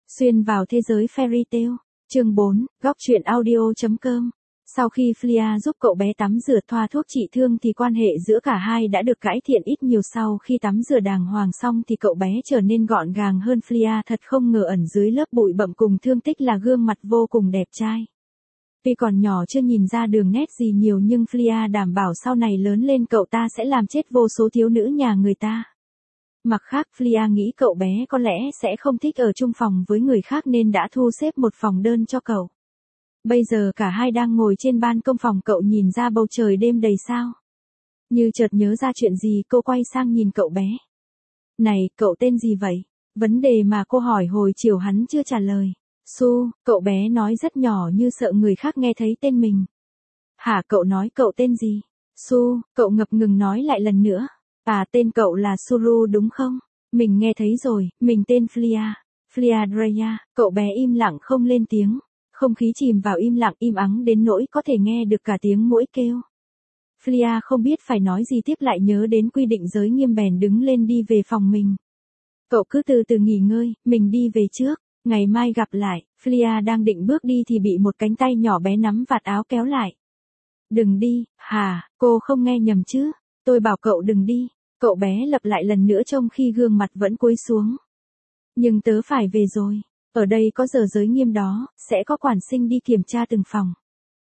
Xuyên vào thế giới fairy tale. Chương 4, góc truyện audio.com. Sau khi Flia giúp cậu bé tắm rửa thoa thuốc trị thương thì quan hệ giữa cả hai đã được cải thiện ít nhiều. Sau khi tắm rửa đàng hoàng xong thì cậu bé trở nên gọn gàng hơn. Flia thật không ngờ ẩn dưới lớp bụi bặm cùng thương tích là gương mặt vô cùng đẹp trai. Tuy còn nhỏ chưa nhìn ra đường nét gì nhiều nhưng Flia đảm bảo sau này lớn lên cậu ta sẽ làm chết vô số thiếu nữ nhà người ta. Mặt khác Flia nghĩ cậu bé có lẽ sẽ không thích ở chung phòng với người khác nên đã thu xếp một phòng đơn cho cậu. Bây giờ cả hai đang ngồi trên ban công phòng cậu nhìn ra bầu trời đêm đầy sao. Như chợt nhớ ra chuyện gì cô quay sang nhìn cậu bé. Này, cậu tên gì vậy? Vấn đề mà cô hỏi hồi chiều hắn chưa trả lời. Su, cậu bé nói rất nhỏ như sợ người khác nghe thấy tên mình. Hả, cậu nói cậu tên gì? Su, cậu ngập ngừng nói lại lần nữa. À, tên cậu là Suru đúng không? Mình nghe thấy rồi, mình tên Flia. Flia Dreya. Cậu bé im lặng không lên tiếng. Không khí chìm vào im lặng im ắng đến nỗi có thể nghe được cả tiếng muỗi kêu. Flia không biết phải nói gì tiếp, lại nhớ đến quy định giới nghiêm bèn đứng lên đi về phòng mình. Cậu cứ từ từ nghỉ ngơi, mình đi về trước, ngày mai gặp lại. Flia đang định bước đi thì bị một cánh tay nhỏ bé nắm vạt áo kéo lại. Đừng đi, hả, cô không nghe nhầm chứ, tôi bảo cậu đừng đi. Cậu bé lặp lại lần nữa trong khi gương mặt vẫn cúi xuống. Nhưng tớ phải về rồi. Ở đây có giờ giới nghiêm đó, sẽ có quản sinh đi kiểm tra từng phòng.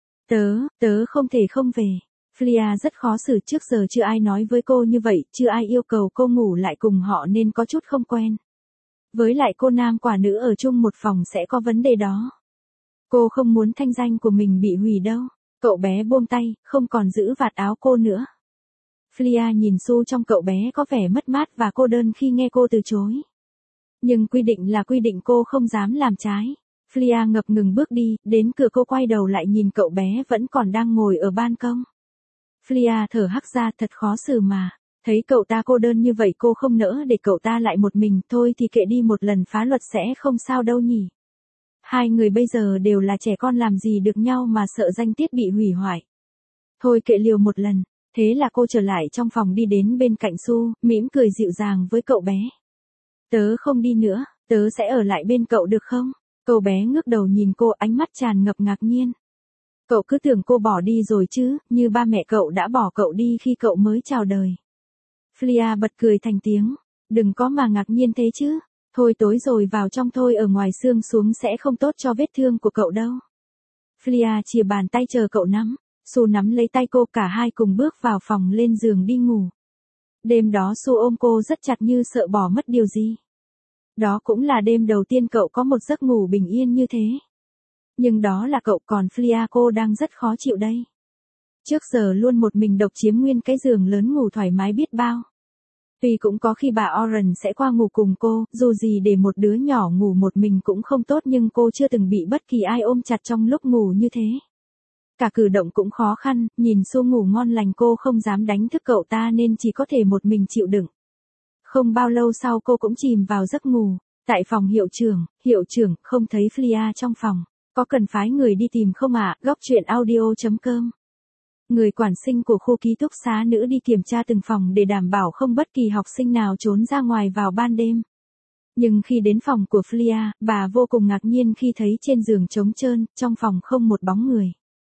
Tớ không thể không về. Flia rất khó xử, trước giờ chưa ai nói với cô như vậy, chưa ai yêu cầu cô ngủ lại cùng họ nên có chút không quen. Với lại cô nam quả nữ ở chung một phòng sẽ có vấn đề đó. Cô không muốn thanh danh của mình bị hủy đâu. Cậu bé buông tay, không còn giữ vạt áo cô nữa. Flia nhìn Su trong cậu bé có vẻ mất mát và cô đơn khi nghe cô từ chối. Nhưng quy định là quy định, cô không dám làm trái. Flia ngập ngừng bước đi, đến cửa cô quay đầu lại nhìn cậu bé vẫn còn đang ngồi ở ban công. Flia thở hắt ra, thật khó xử mà. Thấy cậu ta cô đơn như vậy cô không nỡ để cậu ta lại một mình, thôi thì kệ đi, một lần phá luật sẽ không sao đâu nhỉ. Hai người bây giờ đều là trẻ con, làm gì được nhau mà sợ danh tiết bị hủy hoại. Thôi kệ, liều một lần. Thế là cô trở lại trong phòng, đi đến bên cạnh Su, mỉm cười dịu dàng với cậu bé. Tớ không đi nữa, tớ sẽ ở lại bên cậu được không? Cậu bé ngước đầu nhìn cô, ánh mắt tràn ngập ngạc nhiên. Cậu cứ tưởng cô bỏ đi rồi chứ, như ba mẹ cậu đã bỏ cậu đi khi cậu mới chào đời. Flia bật cười thành tiếng. Đừng có mà ngạc nhiên thế chứ. Thôi tối rồi, vào trong thôi, ở ngoài xương xuống sẽ không tốt cho vết thương của cậu đâu. Flia chìa bàn tay chờ cậu nắm. Su nắm lấy tay cô, cả hai cùng bước vào phòng lên giường đi ngủ. Đêm đó Su ôm cô rất chặt như sợ bỏ mất điều gì. Đó cũng là đêm đầu tiên cậu có một giấc ngủ bình yên như thế. Nhưng đó là cậu, còn Flia cô đang rất khó chịu đây. Trước giờ luôn một mình độc chiếm nguyên cái giường lớn, ngủ thoải mái biết bao. Tuy cũng có khi bà Oren sẽ qua ngủ cùng cô, dù gì để một đứa nhỏ ngủ một mình cũng không tốt, nhưng cô chưa từng bị bất kỳ ai ôm chặt trong lúc ngủ như thế. Cả cử động cũng khó khăn, nhìn Su ngủ ngon lành cô không dám đánh thức cậu ta nên chỉ có thể một mình chịu đựng. Không bao lâu sau cô cũng chìm vào giấc ngủ. Tại phòng hiệu trưởng, không thấy Flia trong phòng. Có cần phái người đi tìm không ạ? Góc truyện audio.com. Người quản sinh của khu ký túc xá nữ đi kiểm tra từng phòng để đảm bảo không bất kỳ học sinh nào trốn ra ngoài vào ban đêm. Nhưng khi đến phòng của Flia, bà vô cùng ngạc nhiên khi thấy trên giường trống trơn, trong phòng không một bóng người.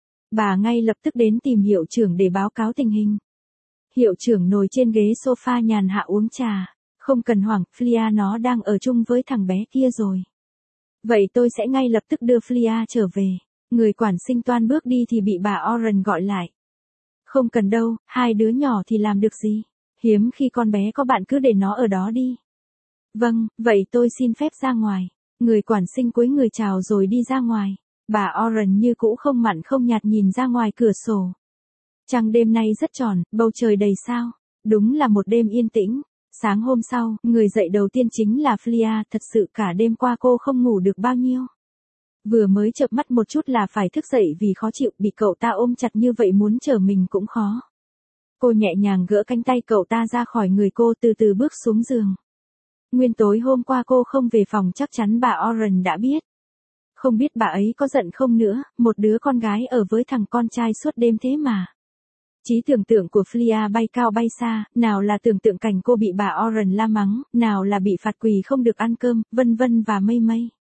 Bà ngay lập tức đến tìm hiệu trưởng để báo cáo tình hình. Hiệu trưởng ngồi trên ghế sofa nhàn hạ uống trà. Không cần hoảng, Flia nó đang ở chung với thằng bé kia rồi. Vậy tôi sẽ ngay lập tức đưa Flia trở về. Người quản sinh toan bước đi thì bị bà Oren gọi lại. Không cần đâu, hai đứa nhỏ thì làm được gì. Hiếm khi con bé có bạn, cứ để nó ở đó đi. Vâng, vậy tôi xin phép ra ngoài. Người quản sinh cúi người chào rồi đi ra ngoài. Bà Oren như cũ không mặn không nhạt nhìn ra ngoài cửa sổ. Trăng đêm nay rất tròn, bầu trời đầy sao. Đúng là một đêm yên tĩnh. Sáng hôm sau, người dậy đầu tiên chính là Flia, thật sự cả đêm qua cô không ngủ được bao nhiêu. Vừa mới chợp mắt một chút là phải thức dậy vì khó chịu, bị cậu ta ôm chặt như vậy muốn trở mình cũng khó. Cô nhẹ nhàng gỡ cánh tay cậu ta ra khỏi người cô, từ từ bước xuống giường. Nguyên tối hôm qua cô không về phòng, chắc chắn bà Oren đã biết. Không biết bà ấy có giận không nữa, một đứa con gái ở với thằng con trai suốt đêm thế mà. Trí tưởng tượng của Flia bay cao bay xa, nào là tưởng tượng cảnh cô bị bà Oren la mắng, nào là bị phạt quỳ không được ăn cơm, vân vân và mây mây.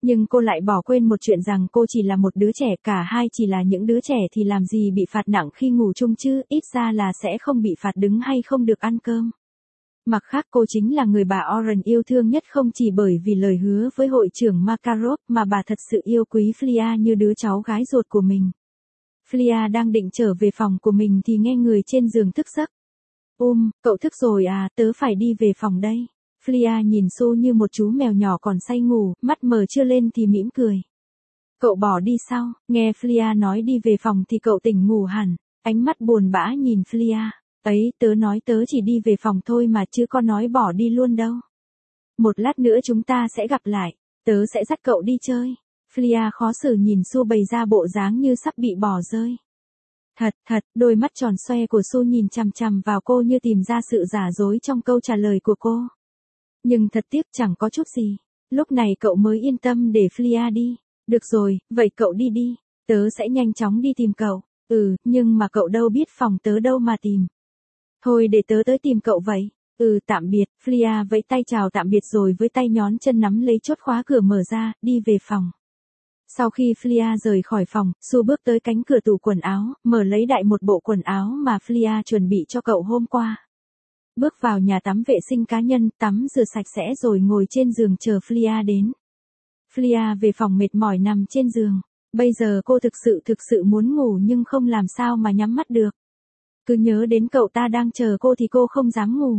Nhưng cô lại bỏ quên một chuyện rằng cô chỉ là một đứa trẻ, cả hai chỉ là những đứa trẻ thì làm gì bị phạt nặng khi ngủ chung chứ, ít ra là sẽ không bị phạt đứng hay không được ăn cơm. Mặt khác cô chính là người bà Oren yêu thương nhất, không chỉ bởi vì lời hứa với hội trưởng Makarov mà bà thật sự yêu quý Flia như đứa cháu gái ruột của mình. Flia đang định trở về phòng của mình thì nghe người trên giường thức giấc. Cậu thức rồi à, tớ phải đi về phòng đây. Flia nhìn Su như một chú mèo nhỏ còn say ngủ, mắt mờ chưa lên thì mỉm cười. Cậu bỏ đi sao? Nghe Flia nói đi về phòng thì cậu tỉnh ngủ hẳn, ánh mắt buồn bã nhìn Flia. Ấy, tớ nói tớ chỉ đi về phòng thôi mà chứ có nói bỏ đi luôn đâu. Một lát nữa chúng ta sẽ gặp lại, tớ sẽ dắt cậu đi chơi. Flia khó xử nhìn Su bày ra bộ dáng như sắp bị bỏ rơi. Thật, đôi mắt tròn xoe của Su nhìn chằm chằm vào cô như tìm ra sự giả dối trong câu trả lời của cô. Nhưng thật tiếc chẳng có chút gì. Lúc này cậu mới yên tâm để Flia đi. Được rồi, vậy cậu đi đi. Tớ sẽ nhanh chóng đi tìm cậu. Nhưng mà cậu đâu biết phòng tớ đâu mà tìm. Thôi để tớ tới tìm cậu vậy. Tạm biệt. Flia vẫy tay chào tạm biệt rồi với tay nhón chân nắm lấy chốt khóa cửa mở ra, đi về phòng. Sau khi Flia rời khỏi phòng, Su bước tới cánh cửa tủ quần áo, mở lấy đại một bộ quần áo mà Flia chuẩn bị cho cậu hôm qua. Bước vào nhà tắm vệ sinh cá nhân, tắm rửa sạch sẽ rồi ngồi trên giường chờ Flia đến. Flia về phòng mệt mỏi nằm trên giường. Bây giờ cô thực sự muốn ngủ nhưng không làm sao mà nhắm mắt được. Cứ nhớ đến cậu ta đang chờ cô thì cô không dám ngủ.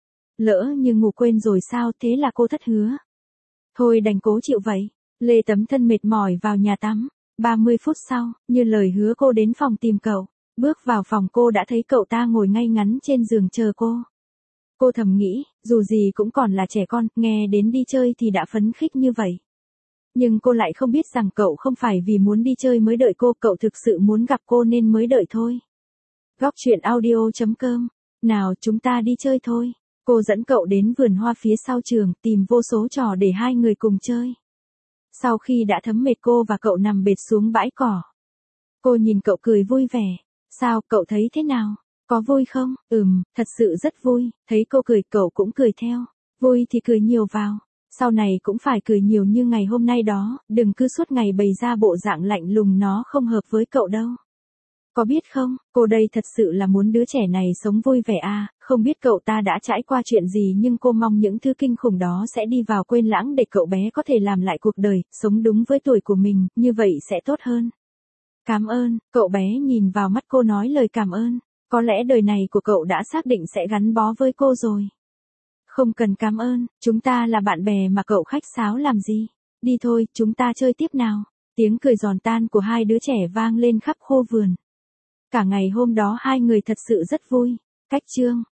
Lỡ như ngủ quên rồi sao, thế là cô thất hứa. Thôi đành cố chịu vậy. Lê tấm thân mệt mỏi vào nhà tắm. 30 phút sau, như lời hứa cô đến phòng tìm cậu. Bước vào phòng cô đã thấy cậu ta ngồi ngay ngắn trên giường chờ cô. Cô thầm nghĩ, dù gì cũng còn là trẻ con, nghe đến đi chơi thì đã phấn khích như vậy. Nhưng cô lại không biết rằng cậu không phải vì muốn đi chơi mới đợi cô, cậu thực sự muốn gặp cô nên mới đợi thôi. Góc truyện audio.com. Nào chúng ta đi chơi thôi. Cô dẫn cậu đến vườn hoa phía sau trường, tìm vô số trò để hai người cùng chơi. Sau khi đã thấm mệt cô và cậu nằm bệt xuống bãi cỏ. Cô nhìn cậu cười vui vẻ. Sao, cậu thấy thế nào? Có vui không? Thật sự rất vui. Thấy cô cười cậu cũng cười theo. Vui thì cười nhiều vào. Sau này cũng phải cười nhiều như ngày hôm nay đó, đừng cứ suốt ngày bày ra bộ dạng lạnh lùng, nó không hợp với cậu đâu. Có biết không, cô đây thật sự là muốn đứa trẻ này sống vui vẻ à, không biết cậu ta đã trải qua chuyện gì nhưng cô mong những thứ kinh khủng đó sẽ đi vào quên lãng để cậu bé có thể làm lại cuộc đời, sống đúng với tuổi của mình, như vậy sẽ tốt hơn. Cảm ơn, cậu bé nhìn vào mắt cô nói lời cảm ơn, có lẽ đời này của cậu đã xác định sẽ gắn bó với cô rồi. Không cần cảm ơn, chúng ta là bạn bè mà cậu khách sáo làm gì. Đi thôi, chúng ta chơi tiếp nào. Tiếng cười giòn tan của hai đứa trẻ vang lên khắp khu vườn. Cả ngày hôm đó hai người thật sự rất vui. Cách chương